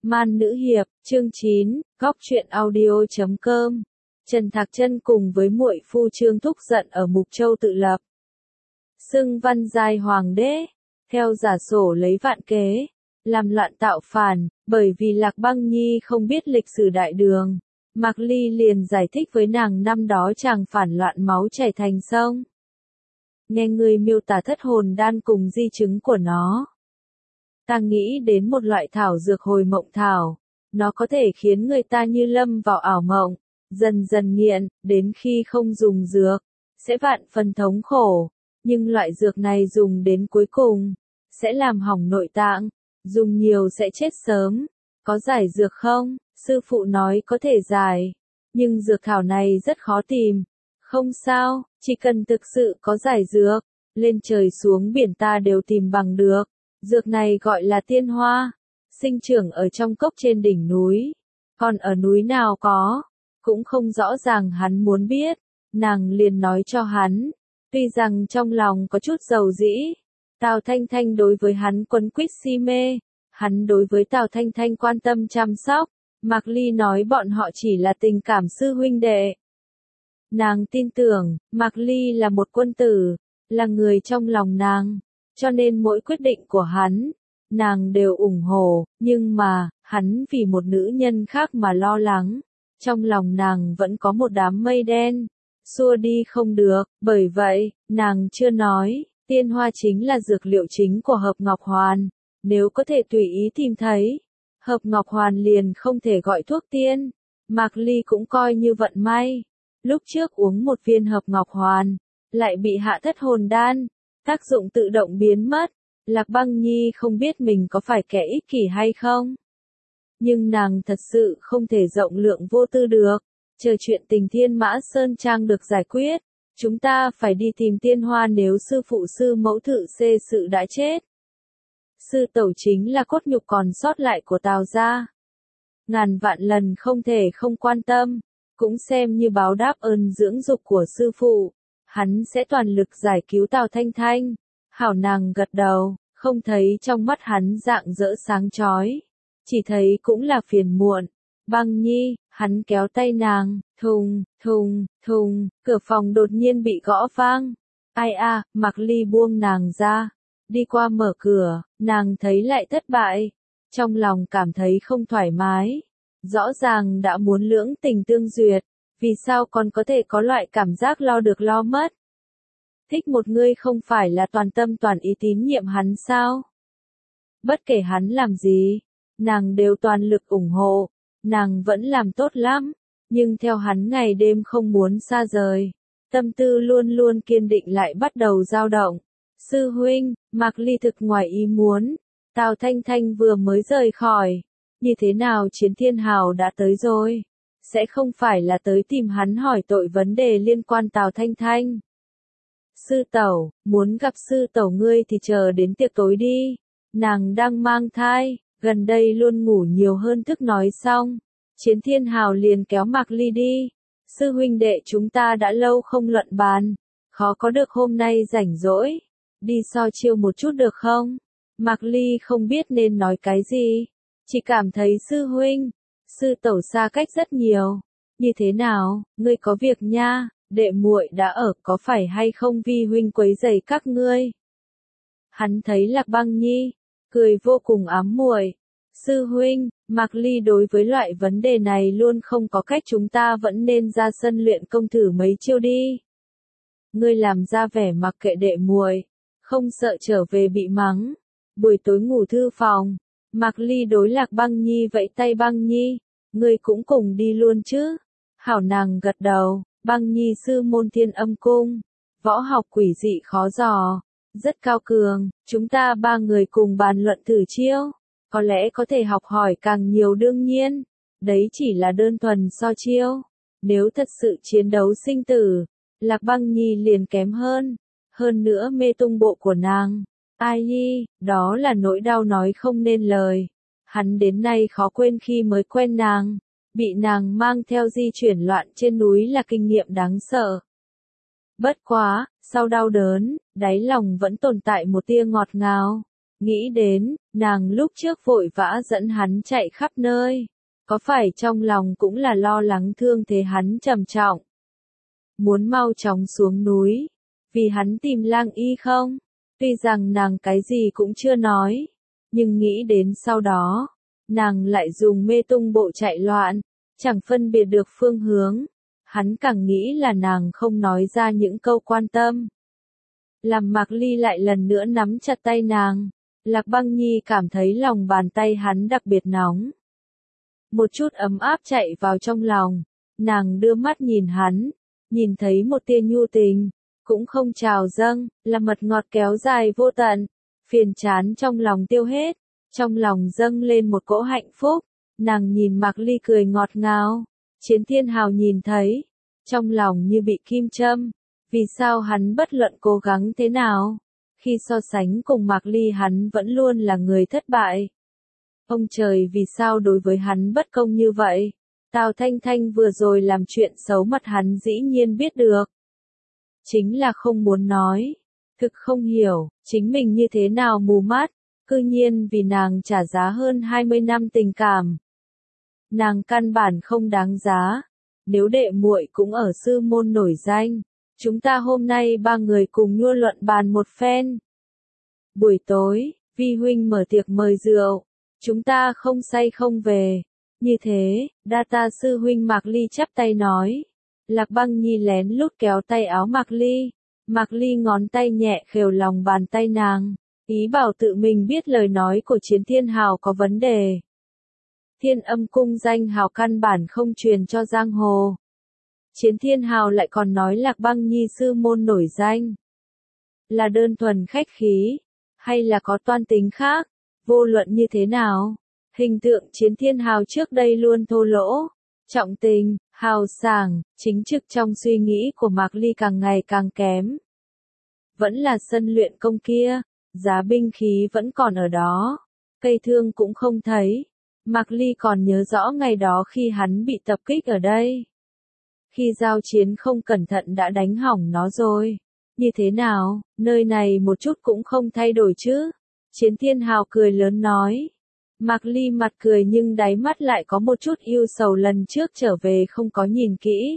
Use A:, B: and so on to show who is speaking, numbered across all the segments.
A: Man nữ hiệp, chương 9, góc truyện audio.com. Trần Thạc Chân cùng với muội phu Trương Thúc giận ở Mục Châu tự lập. Xưng văn giai hoàng đế, theo giả sổ lấy vạn kế, làm loạn tạo phản, bởi vì Lạc Băng Nhi không biết lịch sử đại đường. Mạc Ly liền giải thích với nàng năm đó chàng phản loạn máu chảy thành sông. Nghe người miêu tả thất hồn đan cùng di chứng của nó. Ta nghĩ đến một loại thảo dược hồi mộng thảo, nó có thể khiến người ta như lâm vào ảo mộng, dần dần nghiện, đến khi không dùng dược, sẽ vạn phần thống khổ, nhưng loại dược này dùng đến cuối cùng, sẽ làm hỏng nội tạng, dùng nhiều sẽ chết sớm, có giải dược không? Sư phụ nói có thể giải, nhưng dược thảo này rất khó tìm, không sao, chỉ cần thực sự có giải dược, lên trời xuống biển ta đều tìm bằng được. Dược này gọi là tiên hoa, sinh trưởng ở trong cốc trên đỉnh núi, còn ở núi nào có, cũng không rõ ràng. Hắn muốn biết, nàng liền nói cho hắn, tuy rằng trong lòng có chút dầu dĩ. Tào Thanh Thanh đối với hắn quấn quýt si mê, hắn đối với Tào Thanh Thanh quan tâm chăm sóc. Mạc Ly nói bọn họ chỉ là tình cảm sư huynh đệ. Nàng tin tưởng, Mạc Ly là một quân tử, là người trong lòng nàng. Cho nên mỗi quyết định của hắn, nàng đều ủng hộ, nhưng mà, hắn vì một nữ nhân khác mà lo lắng. Trong lòng nàng vẫn có một đám mây đen, xua đi không được, bởi vậy, nàng chưa nói, tiên hoa chính là dược liệu chính của Hợp Ngọc Hoàn. Nếu có thể tùy ý tìm thấy, Hợp Ngọc Hoàn liền không thể gọi thuốc tiên. Mạc Ly cũng coi như vận may. Lúc trước uống một viên Hợp Ngọc Hoàn, lại bị hạ thất hồn đan. Tác dụng tự động biến mất, Lạc Băng Nhi không biết mình có phải kẻ ích kỷ hay không. Nhưng nàng thật sự không thể rộng lượng vô tư được, chờ chuyện tình Thiên Mã Sơn Trang được giải quyết, chúng ta phải đi tìm tiên hoa nếu sư phụ sư mẫu thự xê sự đã chết. Sư tẩu chính là cốt nhục còn sót lại của Tào gia. Ngàn vạn lần không thể không quan tâm, cũng xem như báo đáp ơn dưỡng dục của sư phụ. Hắn sẽ toàn lực giải cứu Tào Thanh Thanh. Hảo nàng gật đầu, không thấy trong mắt hắn rạng rỡ sáng chói. Chỉ thấy cũng là phiền muộn. Băng Nhi, hắn kéo tay nàng, thùng, thùng, thùng, cửa phòng đột nhiên bị gõ vang. Ai a, Mạc Ly buông nàng ra. Đi qua mở cửa, nàng thấy lại thất bại. Trong lòng cảm thấy không thoải mái. Rõ ràng đã muốn lưỡng tình tương duyệt. Vì sao còn có thể có loại cảm giác lo được lo mất? Thích một người không phải là toàn tâm toàn ý tín nhiệm hắn sao? Bất kể hắn làm gì, nàng đều toàn lực ủng hộ, nàng vẫn làm tốt lắm, nhưng theo hắn ngày đêm không muốn xa rời, tâm tư luôn luôn kiên định lại bắt đầu dao động. Sư huynh, Mạc Ly thực ngoài ý muốn, Tào Thanh Thanh vừa mới rời khỏi, như thế nào Chiến Thiên Hào đã tới rồi? Sẽ không phải là tới tìm hắn hỏi tội vấn đề liên quan Tào Thanh Thanh. Sư tẩu, muốn gặp sư tẩu ngươi thì chờ đến tiệc tối đi. Nàng đang mang thai, gần đây luôn ngủ nhiều hơn thức nói xong. Chiến Thiên Hào liền kéo Mạc Ly đi. Sư huynh đệ chúng ta đã lâu không luận bàn. Khó có được hôm nay rảnh rỗi. Đi so chiêu một chút được không? Mạc Ly không biết nên nói cái gì. Chỉ cảm thấy sư huynh, sư tẩu xa cách rất nhiều. Như thế nào, ngươi có việc nha, đệ muội đã ở, có phải hay không vi huynh quấy rầy các ngươi? Hắn thấy Lạc Băng Nhi, cười vô cùng ám muội. Sư huynh, Mạc Ly đối với loại vấn đề này luôn không có cách, chúng ta vẫn nên ra sân luyện công thử mấy chiêu đi. Ngươi làm ra vẻ mặc kệ đệ muội, không sợ trở về bị mắng. Buổi tối ngủ thư phòng, Mạc Ly đối Lạc Băng Nhi vẫy tay, Băng Nhi, ngươi cũng cùng đi luôn chứ? Hảo nàng gật đầu. Băng Nhi sư môn Thiên Âm Cung, võ học quỷ dị khó dò, rất cao cường, chúng ta ba người cùng bàn luận thử chiêu, có lẽ có thể học hỏi càng nhiều. Đương nhiên, đấy chỉ là đơn thuần so chiêu, nếu thật sự chiến đấu sinh tử, Lạc Băng Nhi liền kém hơn nữa mê tung bộ của nàng, ai nhi, đó là nỗi đau nói không nên lời. Hắn đến nay khó quên khi mới quen nàng. Bị nàng mang theo di chuyển loạn trên núi là kinh nghiệm đáng sợ. Bất quá, sau đau đớn, đáy lòng vẫn tồn tại một tia ngọt ngào. Nghĩ đến, nàng lúc trước vội vã dẫn hắn chạy khắp nơi. Có phải trong lòng cũng là lo lắng thương thế hắn trầm trọng. Muốn mau chóng xuống núi. Vì hắn tìm lang y không? Tuy rằng nàng cái gì cũng chưa nói. Nhưng nghĩ đến sau đó. Nàng lại dùng mê tung bộ chạy loạn. Chẳng phân biệt được phương hướng. Hắn càng nghĩ là nàng không nói ra những câu quan tâm. Làm Mạc Ly lại lần nữa nắm chặt tay nàng. Lạc Băng Nhi cảm thấy lòng bàn tay hắn đặc biệt nóng. Một chút ấm áp chạy vào trong lòng. Nàng đưa mắt nhìn hắn. Nhìn thấy một tia nhu tình. Cũng không trào dâng, là mật ngọt kéo dài vô tận. Phiền chán trong lòng tiêu hết. Trong lòng dâng lên một cỗ hạnh phúc. Nàng nhìn Mạc Ly cười ngọt ngào. Chiến Thiên Hào nhìn thấy. Trong lòng như bị kim châm. Vì sao hắn bất luận cố gắng thế nào? Khi so sánh cùng Mạc Ly hắn vẫn luôn là người thất bại. Ông trời vì sao đối với hắn bất công như vậy? Tào Thanh Thanh vừa rồi làm chuyện xấu mặt hắn dĩ nhiên biết được. Chính là không muốn nói. Thực không hiểu, chính mình như thế nào mù mắt. Cư nhiên vì nàng trả giá hơn 20 năm tình cảm. Nàng căn bản không đáng giá. Nếu đệ muội cũng ở sư môn nổi danh. Chúng ta hôm nay ba người cùng nhua luận bàn một phen. Buổi tối, Vi huynh mở tiệc mời rượu. Chúng ta không say không về. Như thế, đa ta sư huynh Mạc Ly chắp tay nói. Lạc Băng Nhi lén lút kéo tay áo Mạc Ly. Mạc Ly ngón tay nhẹ khều lòng bàn tay nàng. Ý bảo tự mình biết lời nói của Chiến Thiên Hào có vấn đề. Thiên Âm cung danh hào căn bản không truyền cho giang hồ. Chiến Thiên Hào lại còn nói Lạc Băng Nhi sư môn nổi danh. Là đơn thuần khách khí, hay là có toan tính khác, vô luận như thế nào. Hình tượng Chiến Thiên Hào trước đây luôn thô lỗ, trọng tình, hào sảng, chính trực trong suy nghĩ của Mạc Ly càng ngày càng kém. Vẫn là sân luyện công kia, giá binh khí vẫn còn ở đó, cây thương cũng không thấy. Mạc Ly còn nhớ rõ ngày đó khi hắn bị tập kích ở đây. Khi giao chiến không cẩn thận đã đánh hỏng nó rồi. Như thế nào, nơi này một chút cũng không thay đổi chứ? Chiến Thiên Hào cười lớn nói. Mạc Ly mặt cười nhưng đáy mắt lại có một chút ưu sầu lần trước trở về không có nhìn kỹ.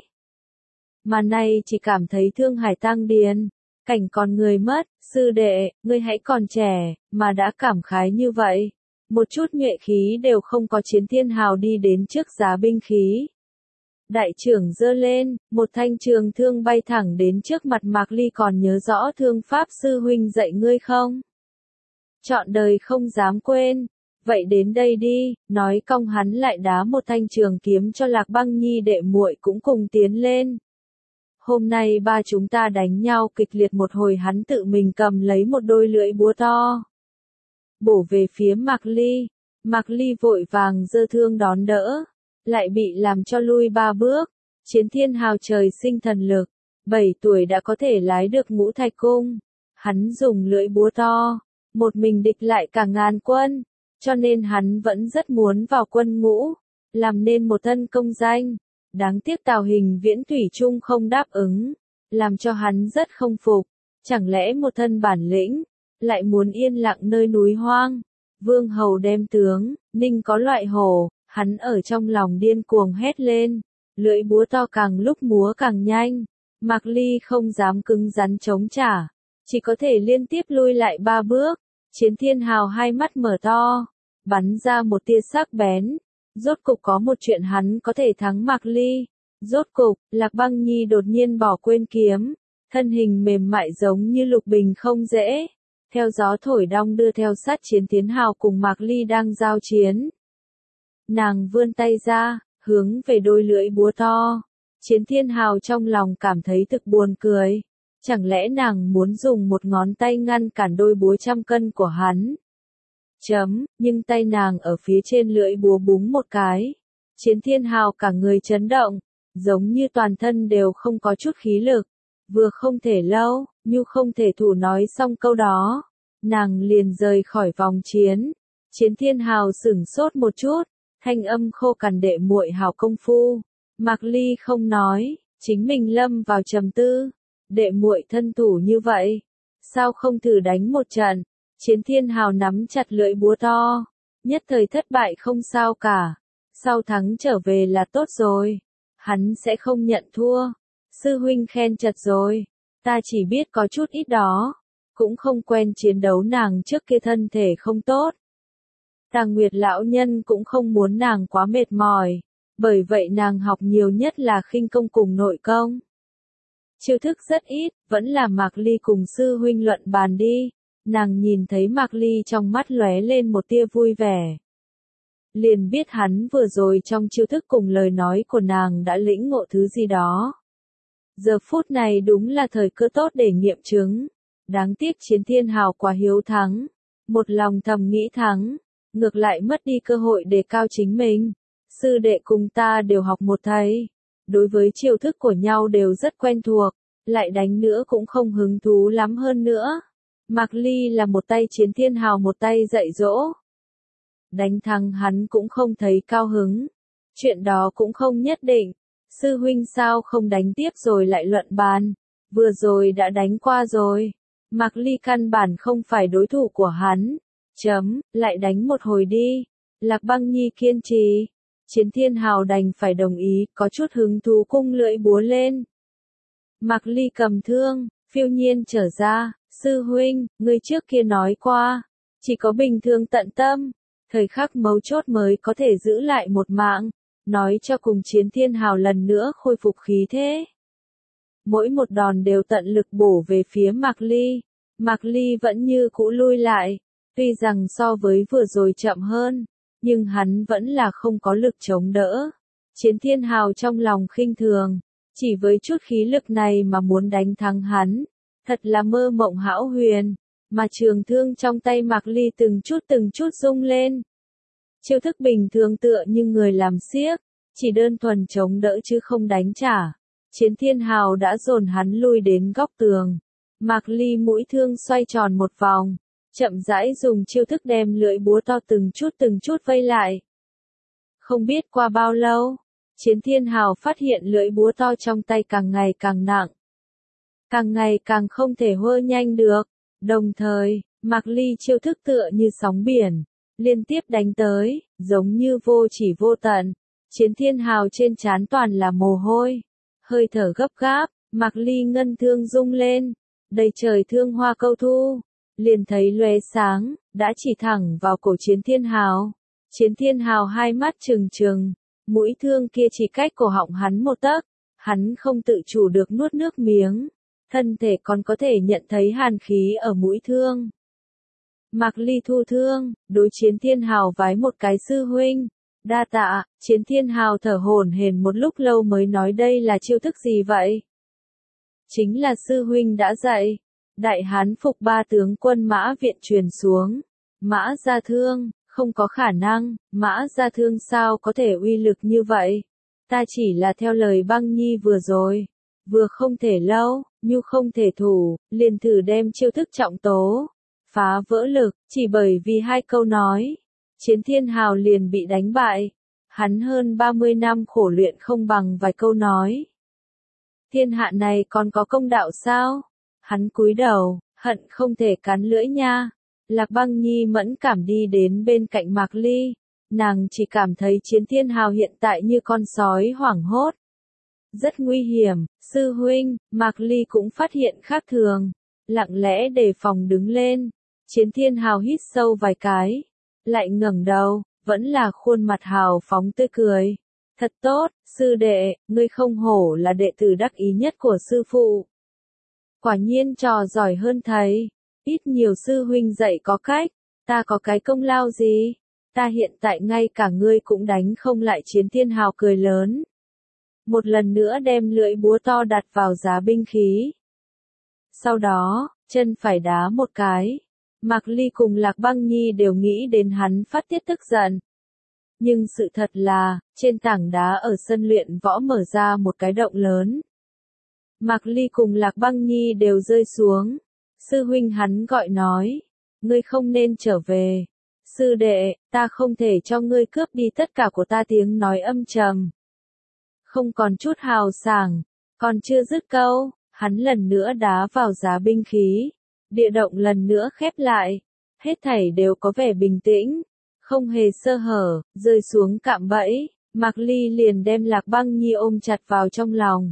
A: Mà nay chỉ cảm thấy thương hải tang điền, cảnh còn người mất, sư đệ, ngươi hãy còn trẻ, mà đã cảm khái như vậy. Một chút nhuệ khí đều không có. Chiến Thiên Hào đi đến trước giá binh khí. Đại trưởng giơ lên, một thanh trường thương bay thẳng đến trước mặt Mạc Ly. Còn nhớ rõ thương pháp sư huynh dạy ngươi không? Trọn đời không dám quên. Vậy đến đây đi, nói cong hắn lại đá một thanh trường kiếm cho Lạc Băng Nhi đệ muội cũng cùng tiến lên. Hôm nay ba chúng ta đánh nhau kịch liệt một hồi, hắn tự mình cầm lấy một đôi lưỡi búa to. Bổ về phía Mạc Ly. Mạc Ly vội vàng giơ thương đón đỡ. Lại bị làm cho lui 3 bước. Chiến Thiên Hào trời sinh thần lực. 7 tuổi đã có thể lái được ngũ thạch cung. Hắn dùng lưỡi búa to. Một mình địch lại cả ngàn quân. Cho nên hắn vẫn rất muốn vào quân ngũ. Làm nên một thân công danh. Đáng tiếc Tào Hình Viễn thủy chung không đáp ứng. Làm cho hắn rất không phục. Chẳng lẽ một thân bản lĩnh. Lại muốn yên lặng nơi núi hoang. Vương hầu đem tướng, ninh có loại hổ. Hắn ở trong lòng điên cuồng hét lên. Lưỡi búa to càng lúc múa càng nhanh. Mạc Ly không dám cứng rắn chống trả. Chỉ có thể liên tiếp lui lại 3 bước. Chiến Thiên Hào hai mắt mở to. Bắn ra một tia sắc bén. Rốt cục có một chuyện hắn có thể thắng Mạc Ly. Rốt cục, Lạc Băng Nhi đột nhiên bỏ quên kiếm. Thân hình mềm mại giống như lục bình không dễ. Theo gió thổi đong đưa theo sát Chiến Thiên Hào cùng Mạc Ly đang giao chiến. Nàng vươn tay ra, hướng về đôi lưỡi búa to. Chiến Thiên Hào trong lòng cảm thấy thực buồn cười. Chẳng lẽ nàng muốn dùng một ngón tay ngăn cản đôi búa trăm cân của hắn? Nhưng tay nàng ở phía trên lưỡi búa búng một cái. Chiến Thiên Hào cả người chấn động, giống như toàn thân đều không có chút khí lực. Vừa không thể lâu, như không thể thủ nói xong câu đó. Nàng liền rời khỏi vòng chiến. Chiến Thiên Hào sửng sốt một chút. Thanh âm khô cằn, đệ muội hảo công phu. Mạc Ly không nói, chính mình lâm vào trầm tư. Đệ muội thân thủ như vậy, sao không thử đánh một trận? Chiến Thiên Hào nắm chặt lưỡi búa to, nhất thời thất bại không sao cả, sau thắng trở về là tốt rồi, hắn sẽ không nhận thua. Sư huynh khen chật rồi, ta chỉ biết có chút ít đó, cũng không quen chiến đấu, nàng trước kia thân thể không tốt. Tàng Nguyệt lão nhân cũng không muốn nàng quá mệt mỏi, bởi vậy nàng học nhiều nhất là khinh công cùng nội công. Chiêu thức rất ít, vẫn là Mạc Ly cùng sư huynh luận bàn đi. Nàng nhìn thấy Mạc Ly trong mắt lóe lên một tia vui vẻ. Liền biết hắn vừa rồi trong chiêu thức cùng lời nói của nàng đã lĩnh ngộ thứ gì đó. Giờ phút này đúng là thời cơ tốt để nghiệm chứng. Đáng tiếc Chiến Thiên Hào quá hiếu thắng. Một lòng thầm nghĩ thắng, ngược lại mất đi cơ hội đề cao chính mình. Sư đệ cùng ta đều học một thầy. Đối với chiêu thức của nhau đều rất quen thuộc, lại đánh nữa cũng không hứng thú lắm hơn nữa. Mạc Ly là một tay Chiến Thiên Hào một tay dạy dỗ. Đánh thắng hắn cũng không thấy cao hứng. Chuyện đó cũng không nhất định. Sư huynh sao không đánh tiếp rồi lại luận bàn. Vừa rồi đã đánh qua rồi. Mạc Ly căn bản không phải đối thủ của hắn. Lại đánh một hồi đi. Lạc Băng Nhi kiên trì. Chiến Thiên Hào đành phải đồng ý, có chút hứng thú cung lưỡi búa lên. Mạc Ly cầm thương, phiêu nhiên trở ra, sư huynh, ngươi trước kia nói qua, chỉ có bình thường tận tâm, thời khắc mấu chốt mới có thể giữ lại một mạng, nói cho cùng Chiến Thiên Hào lần nữa khôi phục khí thế. Mỗi một đòn đều tận lực bổ về phía Mạc Ly vẫn như cũ lui lại, tuy rằng so với vừa rồi chậm hơn, nhưng hắn vẫn là không có lực chống đỡ. Chiến Thiên Hào trong lòng khinh thường, chỉ với chút khí lực này mà muốn đánh thắng hắn, thật là mơ mộng hão huyền, mà trường thương trong tay Mạc Ly từng chút rung lên. Chiêu thức bình thường tựa như người làm xiếc, chỉ đơn thuần chống đỡ chứ không đánh trả. Chiến Thiên Hào đã dồn hắn lui đến góc tường. Mạc Ly mũi thương xoay tròn một vòng, chậm rãi dùng chiêu thức đem lưỡi búa to từng chút vây lại. Không biết qua bao lâu, Chiến Thiên Hào phát hiện lưỡi búa to trong tay càng ngày càng nặng, càng ngày càng không thể hơ nhanh được. Đồng thời, Mạc Ly chiêu thức tựa như sóng biển, liên tiếp đánh tới, giống như vô chỉ vô tận. Chiến Thiên Hào trên trán toàn là mồ hôi, hơi thở gấp gáp. Mạc Ly ngân thương rung lên, đầy trời thương hoa câu thu, liền thấy lóe sáng, đã chỉ thẳng vào cổ Chiến Thiên Hào. Chiến Thiên Hào hai mắt trừng trừng, mũi thương kia chỉ cách cổ họng hắn một tấc, hắn không tự chủ được nuốt nước miếng, thân thể còn có thể nhận thấy hàn khí ở mũi thương. Mạc Ly thu thương, đối Chiến Thiên Hào vái một cái sư huynh, đa tạ. Chiến Thiên Hào thở hổn hển một lúc lâu mới nói đây là chiêu thức gì vậy? Chính là sư huynh đã dạy. Đại Hán phục ba tướng quân Mã Viện truyền xuống. Mã Gia Thương, không có khả năng, Mã Gia Thương sao có thể uy lực như vậy? Ta chỉ là theo lời Băng Nhi vừa rồi. Vừa không thể lâu, nhu không thể thủ, liền thử đem chiêu thức trọng tố. Phá vỡ lực, chỉ bởi vì hai câu nói. Chiến Thiên Hào liền bị đánh bại. Hắn hơn 30 năm khổ luyện không bằng vài câu nói. Thiên hạ này còn có công đạo sao? Hắn cúi đầu, hận không thể cắn lưỡi nha. Lạc Băng Nhi mẫn cảm đi đến bên cạnh Mạc Ly. Nàng chỉ cảm thấy Chiến Thiên Hào hiện tại như con sói hoảng hốt. Rất nguy hiểm, sư huynh. Mạc Ly cũng phát hiện khác thường. Lặng lẽ đề phòng đứng lên. Chiến Thiên Hào hít sâu vài cái. Lại ngẩng đầu, vẫn là khuôn mặt hào phóng tươi cười. Thật tốt, sư đệ, ngươi không hổ là đệ tử đắc ý nhất của sư phụ. Quả nhiên trò giỏi hơn thầy. Ít nhiều sư huynh dạy có cách, ta có cái công lao gì? Ta hiện tại ngay cả ngươi cũng đánh không lại. Chiến Thiên Hào cười lớn. Một lần nữa đem lưỡi búa to đặt vào giá binh khí. Sau đó, chân phải đá một cái. Mạc Ly cùng Lạc Băng Nhi đều nghĩ đến hắn phát tiết tức giận. Nhưng sự thật là, trên tảng đá ở sân luyện võ mở ra một cái động lớn. Mạc Ly cùng Lạc Băng Nhi đều rơi xuống. Sư huynh hắn gọi nói, ngươi không nên trở về. Sư đệ, ta không thể cho ngươi cướp đi tất cả của ta. Tiếng nói âm trầm, không còn chút hào sảng. Còn chưa dứt câu, hắn lần nữa đá vào giá binh khí. Địa động lần nữa khép lại. Hết thảy đều có vẻ bình tĩnh, không hề sơ hở, rơi xuống cạm bẫy, Mạc Ly liền đem Lạc Băng Nhi ôm chặt vào trong lòng.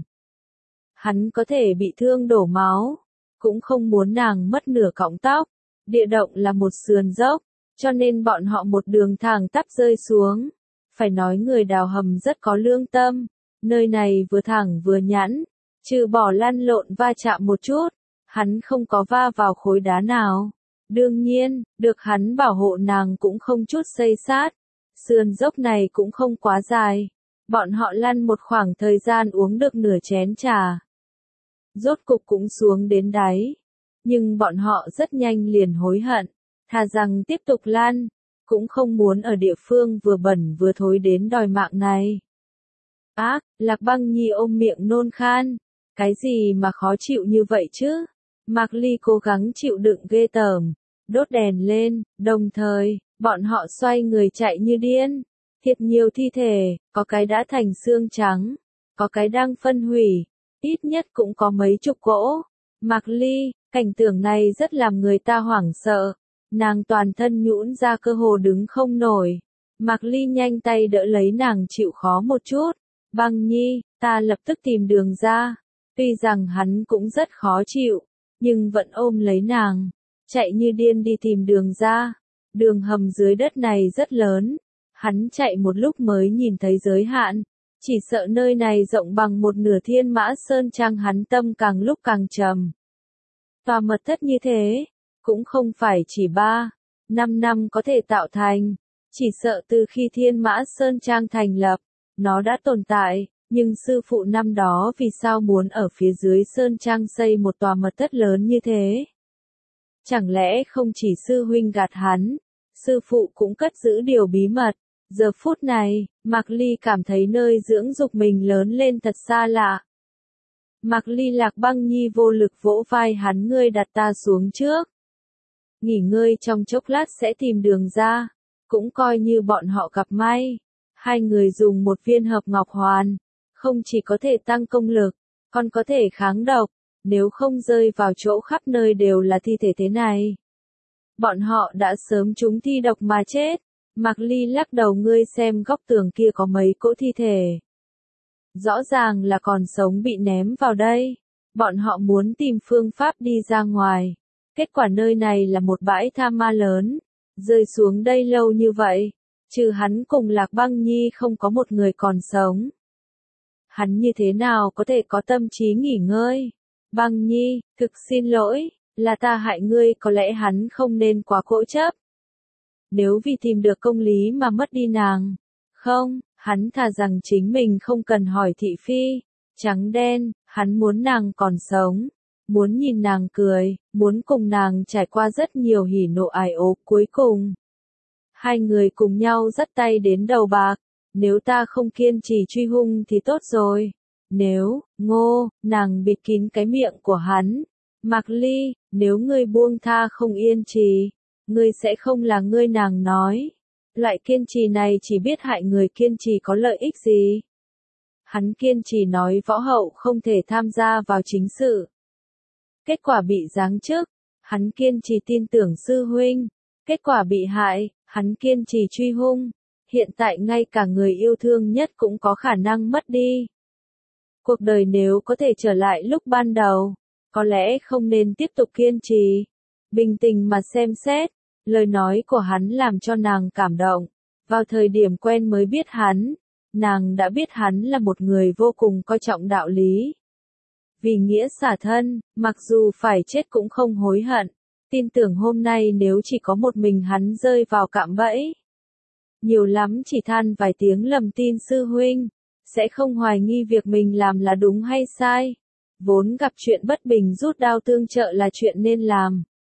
A: Hắn có thể bị thương đổ máu, cũng không muốn nàng mất nửa cọng tóc. Địa động là một sườn dốc, cho nên bọn họ một đường thẳng tắp rơi xuống. Phải nói người đào hầm rất có lương tâm, nơi này vừa thẳng vừa nhẵn, trừ bỏ lăn lộn va chạm một chút, hắn không có va vào khối đá nào. Đương nhiên, được hắn bảo hộ nàng cũng không chút xây sát. Sườn dốc này cũng không quá dài. Bọn họ lăn một khoảng thời gian uống được nửa chén trà. Rốt cục cũng xuống đến đáy. Nhưng bọn họ rất nhanh liền hối hận. Thà rằng tiếp tục lăn, cũng không muốn ở địa phương vừa bẩn vừa thối đến đòi mạng này. Ác, Lạc Băng Nhi ôm miệng nôn khan. Cái gì mà khó chịu như vậy chứ? Mạc Ly cố gắng chịu đựng ghê tởm, đốt đèn lên, đồng thời, bọn họ xoay người chạy như điên. Thiệt nhiều thi thể, có cái đã thành xương trắng, có cái đang phân hủy, ít nhất cũng có mấy chục cỗ. Mạc Ly, cảnh tượng này rất làm người ta hoảng sợ, nàng toàn thân nhũn ra cơ hồ đứng không nổi. Mạc Ly nhanh tay đỡ lấy nàng chịu khó một chút. Băng Nhi, ta lập tức tìm đường ra. Tuy rằng hắn cũng rất khó chịu, nhưng vẫn ôm lấy nàng, chạy như điên đi tìm đường ra. Đường hầm dưới đất này rất lớn, hắn chạy một lúc mới nhìn thấy giới hạn, chỉ sợ nơi này rộng bằng một nửa Thiên Mã Sơn Trang. Hắn tâm càng lúc càng trầm. Tòa mật thất như thế, cũng không phải chỉ 3-5 năm có thể tạo thành, chỉ sợ từ khi Thiên Mã Sơn Trang thành lập, nó đã tồn tại. Nhưng sư phụ năm đó vì sao muốn ở phía dưới Sơn Trang xây một tòa mật thất lớn như thế? Chẳng lẽ không chỉ sư huynh gạt hắn, sư phụ cũng cất giữ điều bí mật? Giờ phút này, Mạc Ly cảm thấy nơi dưỡng dục mình lớn lên thật xa lạ. Mạc Ly. Lạc Băng Nhi vô lực vỗ vai hắn, ngươi đặt ta xuống trước. Nghỉ ngơi trong chốc lát sẽ tìm đường ra, cũng coi như bọn họ gặp may. Hai người dùng một viên hợp ngọc hoàn. Không chỉ có thể tăng công lực, còn có thể kháng độc, nếu không rơi vào chỗ khắp nơi đều là thi thể thế này. Bọn họ đã sớm trúng thi độc mà chết. Mạc Ly lắc đầu, ngươi xem góc tường kia có mấy cỗ thi thể. Rõ ràng là còn sống bị ném vào đây. Bọn họ muốn tìm phương pháp đi ra ngoài. Kết quả nơi này là một bãi tha ma lớn. Rơi xuống đây lâu như vậy, trừ hắn cùng Lạc Băng Nhi không có một người còn sống. Hắn như thế nào có thể có tâm trí nghỉ ngơi? Băng Nhi, thực xin lỗi, là ta hại ngươi, có lẽ hắn không nên quá cố chấp. Nếu vì tìm được công lý mà mất đi nàng. Không, hắn thà rằng chính mình không cần hỏi thị phi. Trắng đen, hắn muốn nàng còn sống. Muốn nhìn nàng cười, muốn cùng nàng trải qua rất nhiều hỉ nộ ái ố. Cuối cùng, hai người cùng nhau dắt tay đến đầu bạc. Nếu ta không kiên trì truy hung thì tốt rồi. Nếu, Ngô, nàng bịt kín cái miệng của hắn. Mạc Ly, nếu ngươi buông tha không yên trì, ngươi sẽ không là ngươi, nàng nói. Loại kiên trì này chỉ biết hại người, kiên trì có lợi ích gì? Hắn kiên trì nói võ hậu không thể tham gia vào chính sự. Kết quả bị giáng chức. Hắn kiên trì tin tưởng sư huynh. Kết quả bị hại. Hắn kiên trì truy hung. Hiện tại ngay cả người yêu thương nhất cũng có khả năng mất đi. Cuộc đời nếu có thể trở lại lúc ban đầu, có lẽ không nên tiếp tục kiên trì. Bình tĩnh mà xem xét, lời nói của hắn làm cho nàng cảm động. Vào thời điểm quen mới biết hắn, nàng đã biết hắn là một người vô cùng coi trọng đạo lý. Vì nghĩa xả thân, mặc dù phải chết cũng không hối hận. Tin tưởng hôm nay nếu chỉ có một mình hắn rơi vào cạm bẫy, nhiều lắm chỉ than vài tiếng lầm tin sư huynh, sẽ không hoài nghi việc mình làm là đúng hay sai. Vốn gặp chuyện bất bình rút đao tương trợ là chuyện nên làm.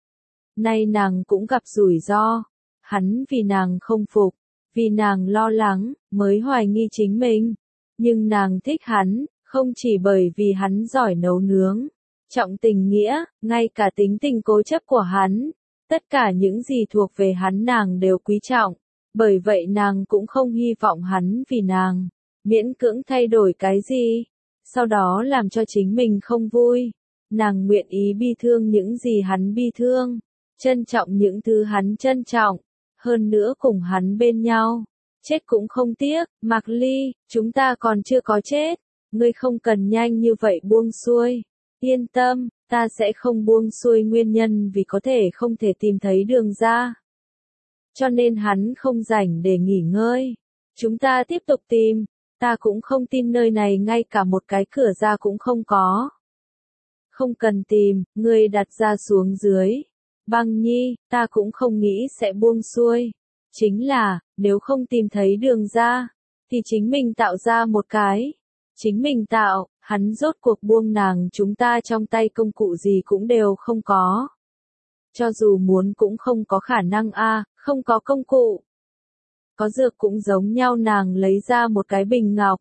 A: Nay nàng cũng gặp rủi ro. Hắn vì nàng không phục, vì nàng lo lắng, mới hoài nghi chính mình. Nhưng nàng thích hắn, không chỉ bởi vì hắn giỏi nấu nướng, trọng tình nghĩa, ngay cả tính tình cố chấp của hắn. Tất cả những gì thuộc về hắn nàng đều quý trọng. Bởi vậy nàng cũng không hy vọng hắn vì nàng miễn cưỡng thay đổi cái gì, sau đó làm cho chính mình không vui. Nàng nguyện ý bi thương những gì hắn bi thương, trân trọng những thứ hắn trân trọng, hơn nữa cùng hắn bên nhau. Chết cũng không tiếc, Mạc Ly, chúng ta còn chưa có chết, ngươi không cần nhanh như vậy buông xuôi. Yên tâm, ta sẽ không buông xuôi nguyên nhân vì có thể không thể tìm thấy đường ra. Cho nên hắn không rảnh để nghỉ ngơi. Chúng ta tiếp tục tìm, ta cũng không tin nơi này ngay cả một cái cửa ra cũng không có. Không cần tìm, ngươi đặt ra xuống dưới. Băng Nhi, ta cũng không nghĩ sẽ buông xuôi. Chính là, nếu không tìm thấy đường ra, thì chính mình tạo ra một cái. Chính mình tạo, hắn rốt cuộc buông nàng chúng ta trong tay công cụ gì cũng đều không có. Cho dù muốn cũng không có khả năng không có công cụ. Có dược cũng giống nhau nàng lấy ra một cái bình ngọc.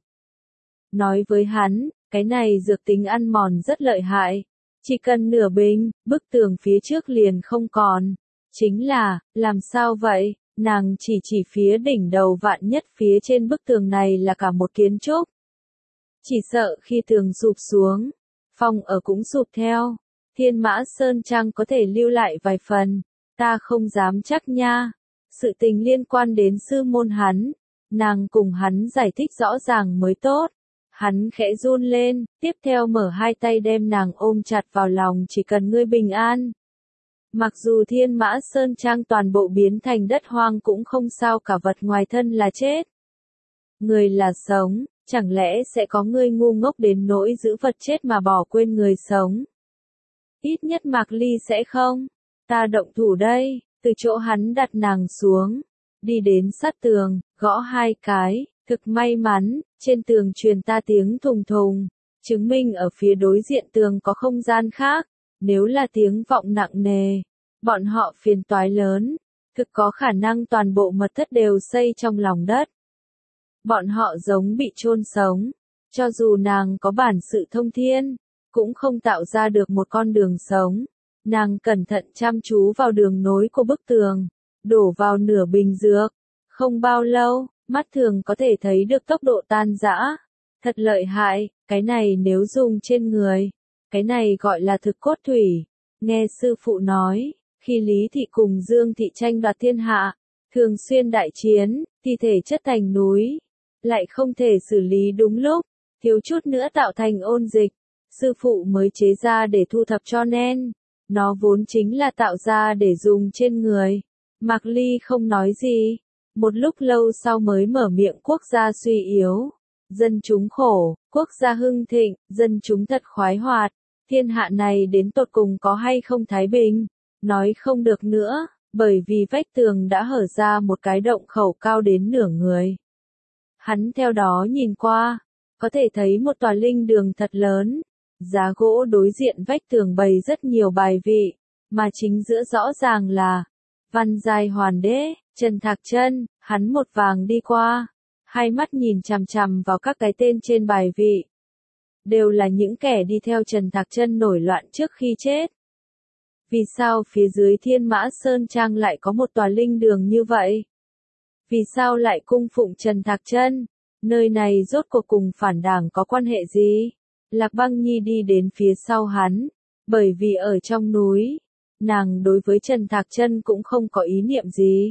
A: Nói với hắn, cái này dược tính ăn mòn rất lợi hại. Chỉ cần nửa bình, bức tường phía trước liền không còn. Chính là, làm sao vậy? Nàng chỉ phía đỉnh đầu vạn nhất phía trên bức tường này là cả một kiến trúc. Chỉ sợ khi tường sụp xuống, phòng ở cũng sụp theo. Thiên Mã Sơn Trang có thể lưu lại vài phần, ta không dám chắc nha. Sự tình liên quan đến sư môn hắn, nàng cùng hắn giải thích rõ ràng mới tốt. Hắn khẽ run lên, tiếp theo mở hai tay đem nàng ôm chặt vào lòng, chỉ cần ngươi bình an. Mặc dù Thiên Mã Sơn Trang toàn bộ biến thành đất hoang cũng không sao, cả vật ngoài thân là chết. Người là sống, chẳng lẽ sẽ có người ngu ngốc đến nỗi giữ vật chết mà bỏ quên người sống? Ít nhất Mạc Ly sẽ không. Ta động thủ đây, từ chỗ hắn đặt nàng xuống, đi đến sát tường, gõ hai cái, thực may mắn, trên tường truyền ta tiếng thùng thùng, chứng minh ở phía đối diện tường có không gian khác. Nếu là tiếng vọng nặng nề, bọn họ phiền toái lớn, thực có khả năng toàn bộ mật thất đều xây trong lòng đất. Bọn họ giống bị chôn sống, cho dù nàng có bản sự thông thiên, cũng không tạo ra được một con đường sống. Nàng cẩn thận chăm chú vào đường nối của bức tường, đổ vào nửa bình dược. Không bao lâu, mắt thường có thể thấy được tốc độ tan rã. Thật lợi hại, cái này nếu dùng trên người, cái này gọi là thực cốt thủy. Nghe sư phụ nói, khi Lý Thị cùng Dương Thị tranh đoạt thiên hạ, thường xuyên đại chiến, thi thể chất thành núi, lại không thể xử lý đúng lúc, thiếu chút nữa tạo thành ôn dịch. Sư phụ mới chế ra để thu thập, cho nên nó vốn chính là tạo ra để dùng trên người. Mạc Ly không nói gì, một lúc lâu sau mới mở miệng, quốc gia suy yếu, dân chúng khổ, quốc gia hưng thịnh, dân chúng thật khoái hoạt, thiên hạ này đến tột cùng có hay không thái bình, nói không được nữa, bởi vì vách tường đã hở ra một cái động khẩu cao đến nửa người. Hắn theo đó nhìn qua, có thể thấy một tòa linh đường thật lớn. Giá gỗ đối diện vách tường bày rất nhiều bài vị, mà chính giữa rõ ràng là Văn Giai Hoàn Đế, Trần Thạc Chân. Hắn một vàng đi qua, hai mắt nhìn chằm chằm vào các cái tên trên bài vị. Đều là những kẻ đi theo Trần Thạc Chân nổi loạn trước khi chết. Vì sao phía dưới Thiên Mã Sơn Trang lại có một tòa linh đường như vậy? Vì sao lại cung phụng Trần Thạc Chân? Nơi này rốt cuộc cùng phản đảng có quan hệ gì? Lạc Băng Nhi đi đến phía sau hắn, bởi vì ở trong núi, nàng đối với Trần Thạc Chân cũng không có ý niệm gì.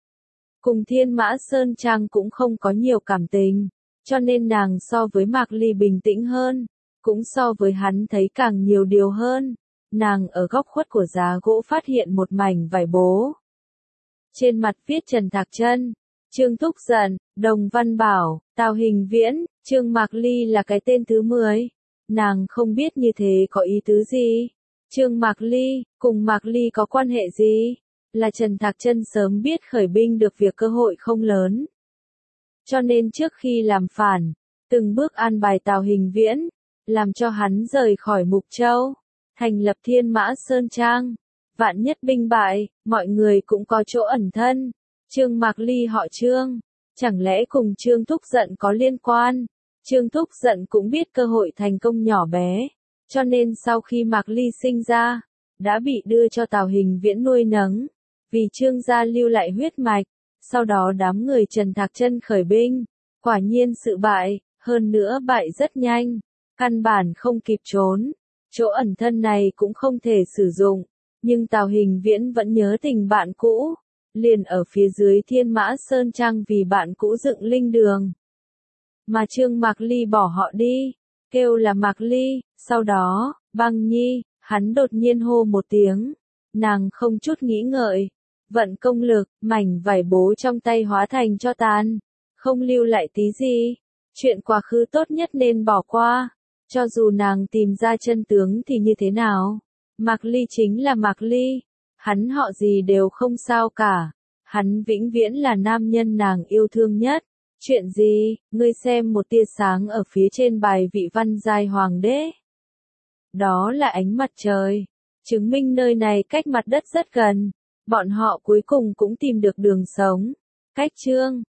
A: Cùng Thiên Mã Sơn Trang cũng không có nhiều cảm tình, cho nên nàng so với Mạc Ly bình tĩnh hơn, cũng so với hắn thấy càng nhiều điều hơn. Nàng ở góc khuất của giá gỗ phát hiện một mảnh vải bố. Trên mặt viết Trần Thạc Chân, Trương Thúc Giận, Đồng Văn Bảo, Tào Hình Viễn, Trương Mạc Ly là cái tên thứ 10. Nàng không biết như thế có ý tứ gì. Trương Mạc Ly, cùng Mạc Ly có quan hệ gì? Là Trần Thạc Chân sớm biết khởi binh được việc cơ hội không lớn. Cho nên trước khi làm phản, từng bước an bài Tào Hình Viễn, làm cho hắn rời khỏi Mục Châu, thành lập Thiên Mã Sơn Trang. Vạn nhất binh bại, mọi người cũng có chỗ ẩn thân. Trương Mạc Ly họ Trương, chẳng lẽ cùng Trương Thúc Giận có liên quan? Trương Thúc Giận cũng biết cơ hội thành công nhỏ bé, cho nên sau khi Mạc Ly sinh ra, đã bị đưa cho Tào Hình Viễn nuôi nấng, vì Trương gia lưu lại huyết mạch. Sau đó đám người Trần Thạc Chân khởi binh, quả nhiên sự bại, hơn nữa bại rất nhanh, căn bản không kịp trốn. Chỗ ẩn thân này cũng không thể sử dụng, Nhưng Tào Hình Viễn vẫn nhớ tình bạn cũ, liền ở phía dưới Thiên Mã Sơn Trang vì bạn cũ dựng linh đường. Mà Trương Mạc Ly bỏ họ đi, kêu là Mạc Ly, sau đó, Băng Nhi, hắn đột nhiên hô một tiếng. Nàng không chút nghĩ ngợi, vận công lực, mảnh vải bố trong tay hóa thành cho tàn, không lưu lại tí gì. Chuyện quá khứ tốt nhất nên bỏ qua, cho dù nàng tìm ra chân tướng thì như thế nào. Mạc Ly chính là Mạc Ly, hắn họ gì đều không sao cả, hắn vĩnh viễn là nam nhân nàng yêu thương nhất. Chuyện gì, ngươi xem một tia sáng ở phía trên bài vị Văn Giai Hoàng đế. Đó là ánh mặt trời, chứng minh nơi này cách mặt đất rất gần, bọn họ cuối cùng cũng tìm được đường sống. Cách chương